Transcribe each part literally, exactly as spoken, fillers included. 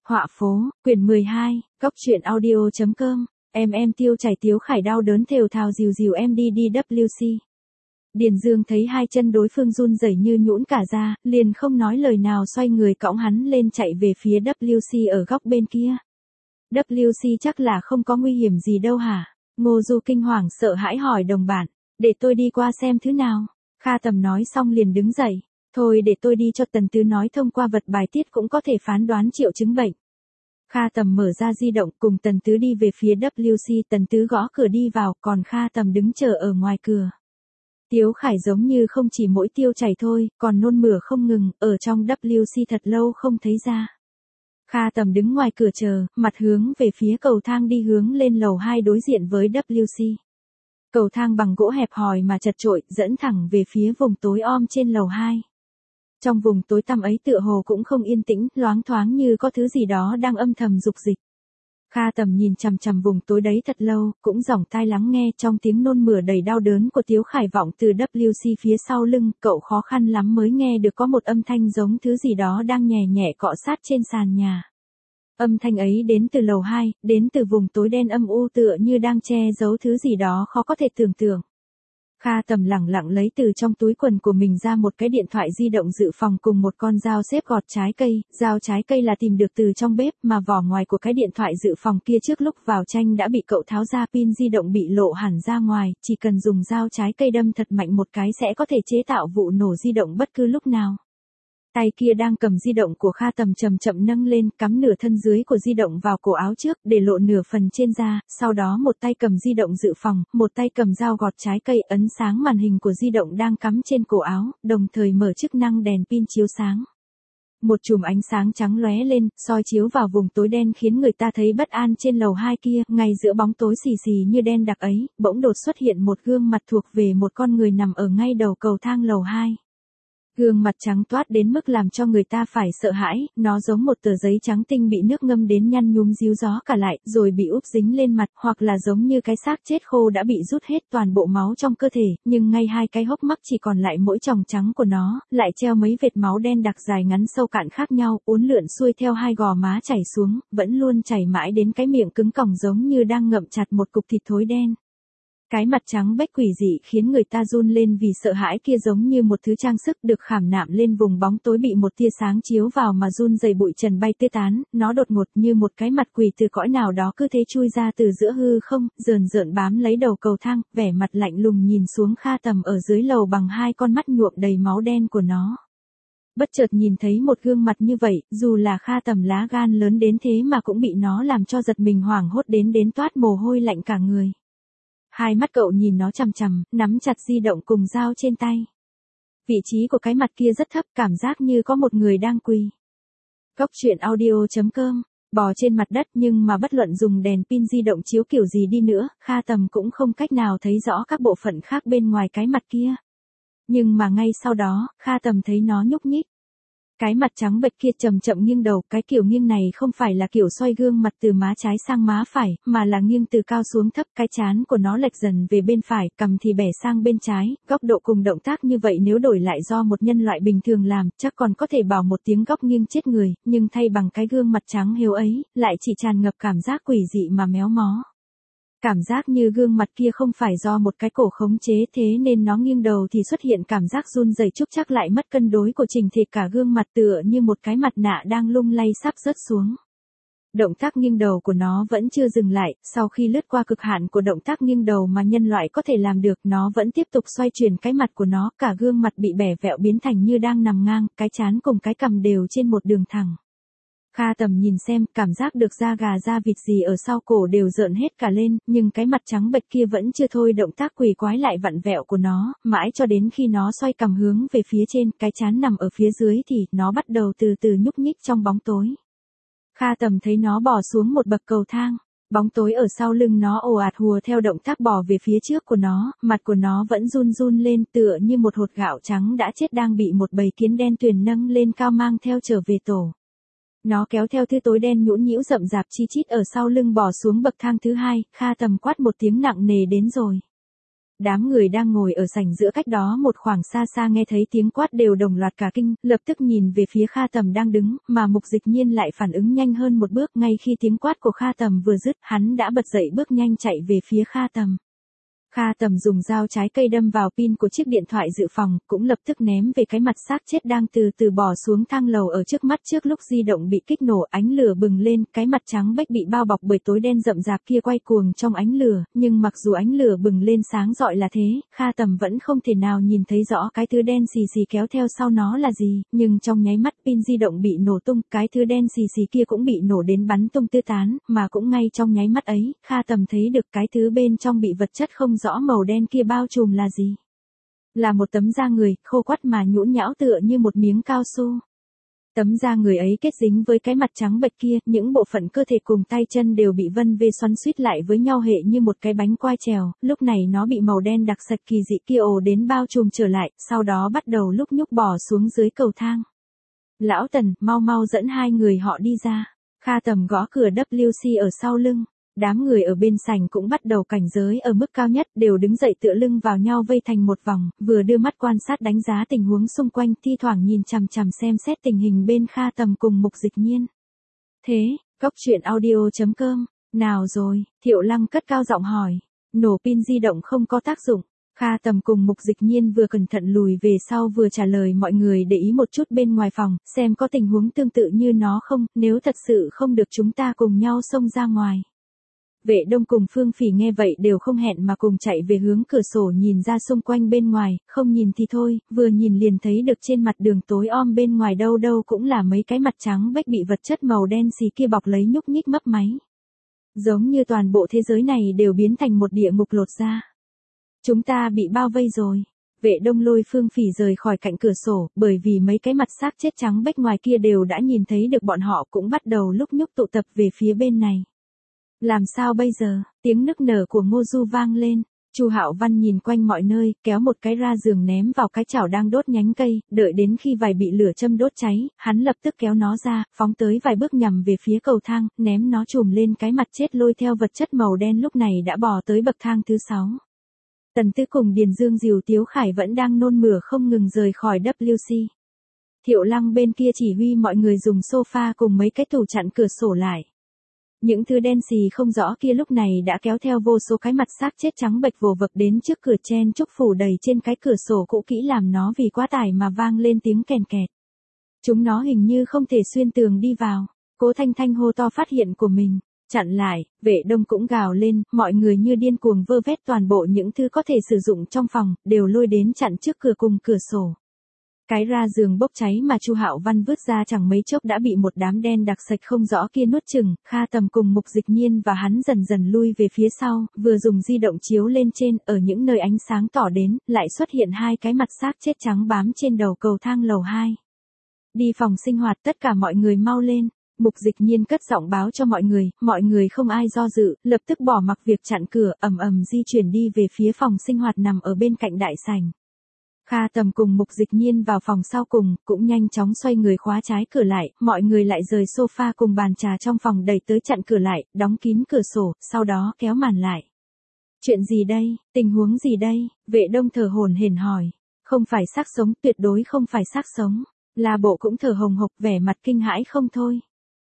Họa phố, quyển mười hai, góc truyện audio.com, em em tiêu chảy Tiếu Khải đau đớn thều thào dìu dìu em đi đi vê kép xê. Điền Dương thấy hai chân đối phương run rẩy như nhũn cả ra, liền không nói lời nào xoay người cõng hắn lên chạy về phía vê kép xê ở góc bên kia. vê kép xê chắc là không có nguy hiểm gì đâu hả? Ngô Du kinh hoàng sợ hãi hỏi đồng bạn, để tôi đi qua xem thứ nào. Kha Tầm nói xong liền đứng dậy, thôi để tôi đi cho Tần Tứ nói thông qua vật bài tiết cũng có thể phán đoán triệu chứng bệnh. Kha Tầm mở ra di động cùng Tần Tứ đi về phía vê kép xê, Tần Tứ gõ cửa đi vào, còn Kha Tầm đứng chờ ở ngoài cửa. Tiếu Khải giống như không chỉ mỗi tiêu chảy thôi, còn nôn mửa không ngừng, ở trong vê kép xê thật lâu không thấy ra. Kha Tầm đứng ngoài cửa chờ, mặt hướng về phía cầu thang đi hướng lên lầu hai đối diện với vê kép xê. Cầu thang bằng gỗ hẹp hòi mà chật chội, dẫn thẳng về phía vùng tối om trên lầu hai. Trong vùng tối tăm ấy tựa hồ cũng không yên tĩnh, loáng thoáng như có thứ gì đó đang âm thầm dục dịch. Kha Tầm nhìn chằm chằm vùng tối đấy thật lâu, cũng dòng tai lắng nghe trong tiếng nôn mửa đầy đau đớn của Tiếu Khải vọng từ vê kép xê phía sau lưng, cậu khó khăn lắm mới nghe được có một âm thanh giống thứ gì đó đang nhẹ nhẹ cọ sát trên sàn nhà. Âm thanh ấy đến từ lầu hai, đến từ vùng tối đen âm u tựa như đang che giấu thứ gì đó khó có thể tưởng tượng. Kha Tầm lẳng lặng lấy từ trong túi quần của mình ra một cái điện thoại di động dự phòng cùng một con dao xếp gọt trái cây, dao trái cây là tìm được từ trong bếp mà vỏ ngoài của cái điện thoại dự phòng kia trước lúc vào tranh đã bị cậu tháo ra, pin di động bị lộ hẳn ra ngoài, chỉ cần dùng dao trái cây đâm thật mạnh một cái sẽ có thể chế tạo vụ nổ di động bất cứ lúc nào. Tay kia đang cầm di động của Kha Tầm chậm chậm nâng lên, cắm nửa thân dưới của di động vào cổ áo trước, để lộ nửa phần trên da, sau đó một tay cầm di động dự phòng, một tay cầm dao gọt trái cây, ấn sáng màn hình của di động đang cắm trên cổ áo, đồng thời mở chức năng đèn pin chiếu sáng. Một chùm ánh sáng trắng lóe lên, soi chiếu vào vùng tối đen khiến người ta thấy bất an trên lầu hai kia, ngay giữa bóng tối xì xì như đen đặc ấy, bỗng đột xuất hiện một gương mặt thuộc về một con người nằm ở ngay đầu cầu thang lầu hai. Gương mặt trắng toát đến mức làm cho người ta phải sợ hãi, nó giống một tờ giấy trắng tinh bị nước ngâm đến nhăn nhúm díu gió cả lại, rồi bị úp dính lên mặt, hoặc là giống như cái xác chết khô đã bị rút hết toàn bộ máu trong cơ thể, nhưng ngay hai cái hốc mắt chỉ còn lại mỗi tròng trắng của nó, lại treo mấy vệt máu đen đặc dài ngắn sâu cạn khác nhau, uốn lượn xuôi theo hai gò má chảy xuống, vẫn luôn chảy mãi đến cái miệng cứng còng giống như đang ngậm chặt một cục thịt thối đen. Cái mặt trắng bếch quỷ dị khiến người ta run lên vì sợ hãi kia giống như một thứ trang sức được khảm nạm lên vùng bóng tối bị một tia sáng chiếu vào mà run rẩy, bụi trần bay tê tán, nó đột ngột như một cái mặt quỷ từ cõi nào đó cứ thế chui ra từ giữa hư không, rờn rợn bám lấy đầu cầu thang, vẻ mặt lạnh lùng nhìn xuống Kha Tầm ở dưới lầu bằng hai con mắt nhuộm đầy máu đen của nó. Bất chợt nhìn thấy một gương mặt như vậy, dù là Kha Tầm lá gan lớn đến thế mà cũng bị nó làm cho giật mình hoảng hốt đến đến toát mồ hôi lạnh cả người. Hai mắt cậu nhìn nó chằm chằm, nắm chặt di động cùng dao trên tay. Vị trí của cái mặt kia rất thấp, cảm giác như có một người đang quỳ. Góc truyện audio.com, bò trên mặt đất nhưng mà bất luận dùng đèn pin di động chiếu kiểu gì đi nữa, Kha Tầm cũng không cách nào thấy rõ các bộ phận khác bên ngoài cái mặt kia. Nhưng mà ngay sau đó, Kha Tầm thấy nó nhúc nhích. Cái mặt trắng bệch kia chậm chậm nghiêng đầu, cái kiểu nghiêng này không phải là kiểu xoay gương mặt từ má trái sang má phải, mà là nghiêng từ cao xuống thấp, cái trán của nó lệch dần về bên phải, cằm thì bẻ sang bên trái, góc độ cùng động tác như vậy nếu đổi lại do một nhân loại bình thường làm, chắc còn có thể bảo một tiếng góc nghiêng chết người, nhưng thay bằng cái gương mặt trắng hiếu ấy, lại chỉ tràn ngập cảm giác quỷ dị mà méo mó. Cảm giác như gương mặt kia không phải do một cái cổ khống chế, thế nên nó nghiêng đầu thì xuất hiện cảm giác run rẩy, chúc chắc lại mất cân đối của chỉnh thể cả gương mặt tựa như một cái mặt nạ đang lung lay sắp rớt xuống. Động tác nghiêng đầu của nó vẫn chưa dừng lại, sau khi lướt qua cực hạn của động tác nghiêng đầu mà nhân loại có thể làm được, nó vẫn tiếp tục xoay chuyển cái mặt của nó, cả gương mặt bị bẻ vẹo biến thành như đang nằm ngang, cái trán cùng cái cằm đều trên một đường thẳng. Kha Tầm nhìn xem, cảm giác được da gà da vịt gì ở sau cổ đều rợn hết cả lên, nhưng cái mặt trắng bệch kia vẫn chưa thôi động tác quỷ quái lại vặn vẹo của nó, mãi cho đến khi nó xoay cằm hướng về phía trên, cái trán nằm ở phía dưới thì nó bắt đầu từ từ nhúc nhích trong bóng tối. Kha Tầm thấy nó bò xuống một bậc cầu thang, bóng tối ở sau lưng nó ồ ạt hùa theo động tác bò về phía trước của nó, mặt của nó vẫn run run lên tựa như một hột gạo trắng đã chết đang bị một bầy kiến đen tuyền nâng lên cao mang theo trở về tổ. Nó kéo theo thứ tối đen nhũn nhĩu rậm rạp chi chít ở sau lưng bò xuống bậc thang thứ hai, Kha Tầm quát một tiếng nặng nề đến rồi. Đám người đang ngồi ở sảnh giữa cách đó một khoảng xa xa nghe thấy tiếng quát đều đồng loạt cả kinh, lập tức nhìn về phía Kha Tầm đang đứng, mà Mục Dịch Nhiên lại phản ứng nhanh hơn một bước, ngay khi tiếng quát của Kha Tầm vừa dứt, hắn đã bật dậy bước nhanh chạy về phía Kha Tầm. Kha Tầm dùng dao trái cây đâm vào pin của chiếc điện thoại dự phòng, cũng lập tức ném về cái mặt xác chết đang từ từ bò xuống thang lầu ở trước mắt. Trước lúc di động bị kích nổ, ánh lửa bừng lên, cái mặt trắng bệch bị bao bọc bởi tối đen rậm rạp kia quay cuồng trong ánh lửa, nhưng mặc dù ánh lửa bừng lên sáng rọi là thế, Kha Tầm vẫn không thể nào nhìn thấy rõ cái thứ đen xì xì kéo theo sau nó là gì, nhưng trong nháy mắt pin di động bị nổ tung, cái thứ đen xì xì kia cũng bị nổ đến bắn tung tứ tán, mà cũng ngay trong nháy mắt ấy, Kha Tầm thấy được cái thứ bên trong bị vật chất không rõ màu đen kia bao trùm là gì. Là một tấm da người, khô quắt mà nhũn nhão tựa như một miếng cao su. Tấm da người ấy kết dính với cái mặt trắng bệch kia, những bộ phận cơ thể cùng tay chân đều bị vân vê xoắn xuýt lại với nhau hệ như một cái bánh quai trèo, lúc này nó bị màu đen đặc sệt kỳ dị kia ồ đến bao trùm trở lại, sau đó bắt đầu lúc nhúc bò xuống dưới cầu thang. Lão Tần, mau mau dẫn hai người họ đi ra. Kha Tầm gõ cửa vê xê ở sau lưng. Đám người ở bên sảnh cũng bắt đầu cảnh giới ở mức cao nhất, đều đứng dậy tựa lưng vào nhau vây thành một vòng, vừa đưa mắt quan sát đánh giá tình huống xung quanh, thi thoảng nhìn chằm chằm xem xét tình hình bên Kha Tầm cùng Mục Dịch Nhiên. Thế, Cốc Truyện Audio chấm com, nào rồi, Thiệu Lăng cất cao giọng hỏi, nổ pin di động không có tác dụng. Kha Tầm cùng Mục Dịch Nhiên vừa cẩn thận lùi về sau vừa trả lời mọi người để ý một chút bên ngoài phòng, xem có tình huống tương tự như nó không, nếu thật sự không được chúng ta cùng nhau xông ra ngoài. Vệ Đông cùng Phương Phỉ nghe vậy đều không hẹn mà cùng chạy về hướng cửa sổ nhìn ra xung quanh bên ngoài, không nhìn thì thôi, vừa nhìn liền thấy được trên mặt đường tối om bên ngoài đâu đâu cũng là mấy cái mặt trắng bếch bị vật chất màu đen xì kia bọc lấy nhúc nhích mấp máy. Giống như toàn bộ thế giới này đều biến thành một địa ngục lột ra. Chúng ta bị bao vây rồi. Vệ Đông lôi Phương Phỉ rời khỏi cạnh cửa sổ, bởi vì mấy cái mặt xác chết trắng bếch ngoài kia đều đã nhìn thấy được bọn họ cũng bắt đầu lúc nhúc tụ tập về phía bên này. Làm sao bây giờ? Tiếng nức nở của Ngô Du vang lên. Chu Hạo Văn nhìn quanh mọi nơi, kéo một cái ra giường ném vào cái chảo đang đốt nhánh cây, đợi đến khi vài bị lửa châm đốt cháy, hắn lập tức kéo nó ra, phóng tới vài bước nhằm về phía cầu thang, ném nó chùm lên cái mặt chết lôi theo vật chất màu đen lúc này đã bò tới bậc thang thứ sáu. Tần Tư cùng Điền Dương dìu Tiếu Khải vẫn đang nôn mửa không ngừng rời khỏi vê xê. Thiệu Lăng bên kia chỉ huy mọi người dùng sofa cùng mấy cái tủ chặn cửa sổ lại. Những thứ đen xì không rõ kia lúc này đã kéo theo vô số cái mặt xác chết trắng bệch vồ vập đến trước cửa chen chúc phủ đầy trên cái cửa sổ cũ kỹ làm nó vì quá tải mà vang lên tiếng kèn kẹt. Chúng nó hình như không thể xuyên tường đi vào. Cố Thanh Thanh hô to phát hiện của mình. Chặn lại, Vệ Đông cũng gào lên, mọi người như điên cuồng vơ vét toàn bộ những thứ có thể sử dụng trong phòng, đều lôi đến chặn trước cửa cùng cửa sổ. Cái ra giường bốc cháy mà Chu Hạo Văn vứt ra chẳng mấy chốc đã bị một đám đen đặc sệt không rõ kia nuốt chửng, Kha Tầm cùng Mục Dịch Nhiên và hắn dần dần lui về phía sau, vừa dùng di động chiếu lên trên, ở những nơi ánh sáng tỏ đến, lại xuất hiện hai cái mặt xác chết trắng bám trên đầu cầu thang lầu hai. Đi phòng sinh hoạt, tất cả mọi người mau lên. Mục Dịch Nhiên cất giọng báo cho mọi người, mọi người không ai do dự, lập tức bỏ mặc việc chặn cửa, ầm ầm di chuyển đi về phía phòng sinh hoạt nằm ở bên cạnh đại sảnh. Kha Tầm cùng Mục Dịch Nhiên vào phòng sau cùng, cũng nhanh chóng xoay người khóa trái cửa lại, mọi người lại rời sofa cùng bàn trà trong phòng đẩy tới chặn cửa lại, đóng kín cửa sổ, sau đó kéo màn lại. Chuyện gì đây, tình huống gì đây? Vệ Đông thở hổn hển hỏi. Không phải xác sống, tuyệt đối không phải xác sống. La Bộ cũng thở hồng hộc vẻ mặt kinh hãi không thôi.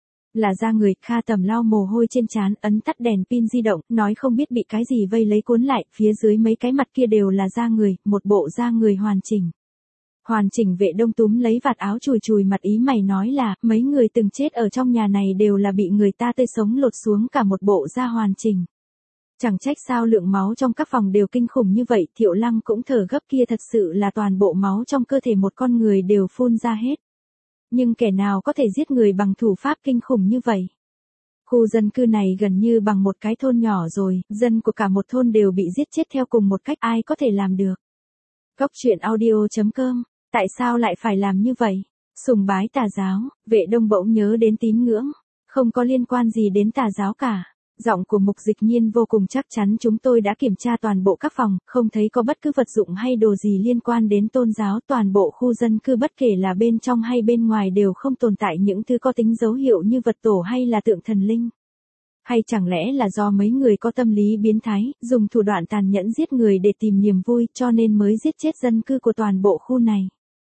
Là da người, Kha Tầm lau mồ hôi trên trán, ấn tắt đèn pin di động, nói không biết bị cái gì vây lấy cuốn lại, phía dưới mấy cái mặt kia đều là da người, một bộ da người hoàn chỉnh. Hoàn chỉnh. Vệ Đông túm lấy vạt áo chùi chùi mặt ý mày nói là, mấy người từng chết ở trong nhà này đều là bị người ta tươi sống lột xuống cả một bộ da hoàn chỉnh. Chẳng trách sao lượng máu trong các phòng đều kinh khủng như vậy, Thiệu Lăng cũng thở gấp kia thật sự là toàn bộ máu trong cơ thể một con người đều phun ra hết. Nhưng kẻ nào có thể giết người bằng thủ pháp kinh khủng như vậy? Khu dân cư này gần như bằng một cái thôn nhỏ rồi, dân của cả một thôn đều bị giết chết theo cùng một cách, ai có thể làm được? Cốc Truyện Audio chấm com, tại sao lại phải làm như vậy? Sùng bái tà giáo, Vệ Đông bỗng nhớ đến tín ngưỡng, không có liên quan gì đến tà giáo cả. Giọng của Mục Dịch Nhiên vô cùng chắc chắn, chúng tôi đã kiểm tra toàn bộ các phòng, không thấy có bất cứ vật dụng hay đồ gì liên quan đến tôn giáo, toàn bộ khu dân cư bất kể là bên trong hay bên ngoài đều không tồn tại những thứ có tính dấu hiệu như vật tổ hay là tượng thần linh. Hay chẳng lẽ là do mấy người có tâm lý biến thái, dùng thủ đoạn tàn nhẫn giết người để tìm niềm vui cho nên mới giết chết dân cư của toàn bộ khu này.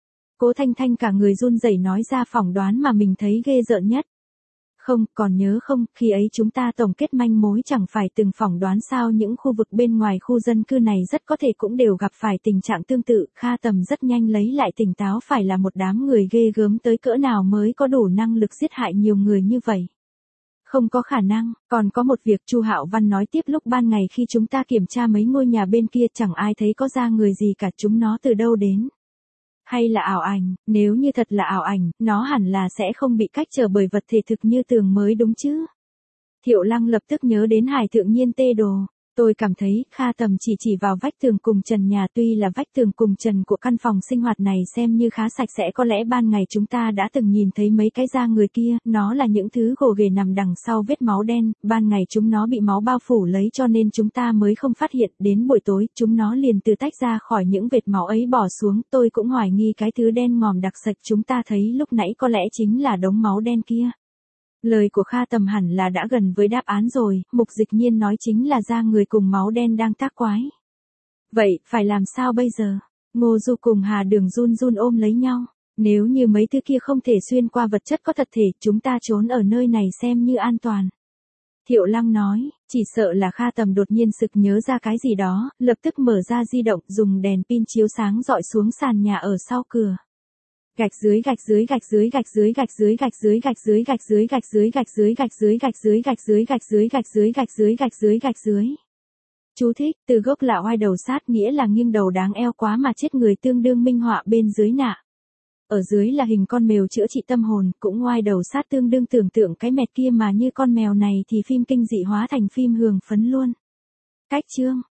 Cố Thanh Thanh cả người run rẩy nói ra phỏng đoán mà mình thấy ghê rợn nhất. Không, còn nhớ không, khi ấy chúng ta tổng kết manh mối chẳng phải từng phỏng đoán sao những khu vực bên ngoài khu dân cư này rất có thể cũng đều gặp phải tình trạng tương tự. Kha Tầm rất nhanh lấy lại tỉnh táo, phải là một đám người ghê gớm tới cỡ nào mới có đủ năng lực giết hại nhiều người như vậy. Không có khả năng, còn có một việc Chu Hạo Văn nói tiếp, lúc ban ngày khi chúng ta kiểm tra mấy ngôi nhà bên kia chẳng ai thấy có ra người gì cả, chúng nó từ đâu đến. Hay là ảo ảnh, nếu như thật là ảo ảnh, nó hẳn là sẽ không bị cách trở bởi vật thể thực như tường mới đúng chứ. Thiệu Lăng lập tức nhớ đến Hải Thượng Nhiên tê đồ. Tôi cảm thấy Kha Tầm chỉ chỉ vào vách tường cùng trần nhà, tuy là vách tường cùng trần của căn phòng sinh hoạt này xem như khá sạch sẽ, có lẽ ban ngày chúng ta đã từng nhìn thấy mấy cái da người kia, nó là những thứ gồ ghề nằm đằng sau vết máu đen, ban ngày chúng nó bị máu bao phủ lấy cho nên chúng ta mới không phát hiện, đến buổi tối chúng nó liền từ tách ra khỏi những vệt máu ấy bỏ xuống, tôi cũng hoài nghi cái thứ đen ngòm đặc sệt chúng ta thấy lúc nãy có lẽ chính là đống máu đen kia. Lời của Kha Tầm hẳn là đã gần với đáp án rồi, Mục Dịch Nhiên nói chính là da người cùng máu đen đang tác quái. Vậy, phải làm sao bây giờ? Ngô Du cùng Hà Đường run run ôm lấy nhau. Nếu như mấy thứ kia không thể xuyên qua vật chất có thật thể, chúng ta trốn ở nơi này xem như an toàn. Thiệu Lăng nói, chỉ sợ là Kha Tầm đột nhiên sực nhớ ra cái gì đó, lập tức mở ra di động, dùng đèn pin chiếu sáng dọi xuống sàn nhà ở sau cửa. Gạch dưới gạch dưới gạch dưới gạch dưới gạch dưới gạch dưới gạch dưới gạch dưới gạch dưới gạch dưới gạch dưới gạch dưới gạch dưới gạch dưới gạch dưới gạch dưới gạch dưới gạch dưới. Chú thích, từ gốc là oai đầu sát, nghĩa là nghiêng đầu đáng eo quá mà chết người, tương đương minh họa bên dưới nạ. Ở dưới là hình con mèo chữa trị tâm hồn, cũng oai đầu sát tương đương tưởng tượng cái mẹt kia mà như con mèo này thì phim kinh dị hóa thành phim hưởng phấn luôn. Cách chương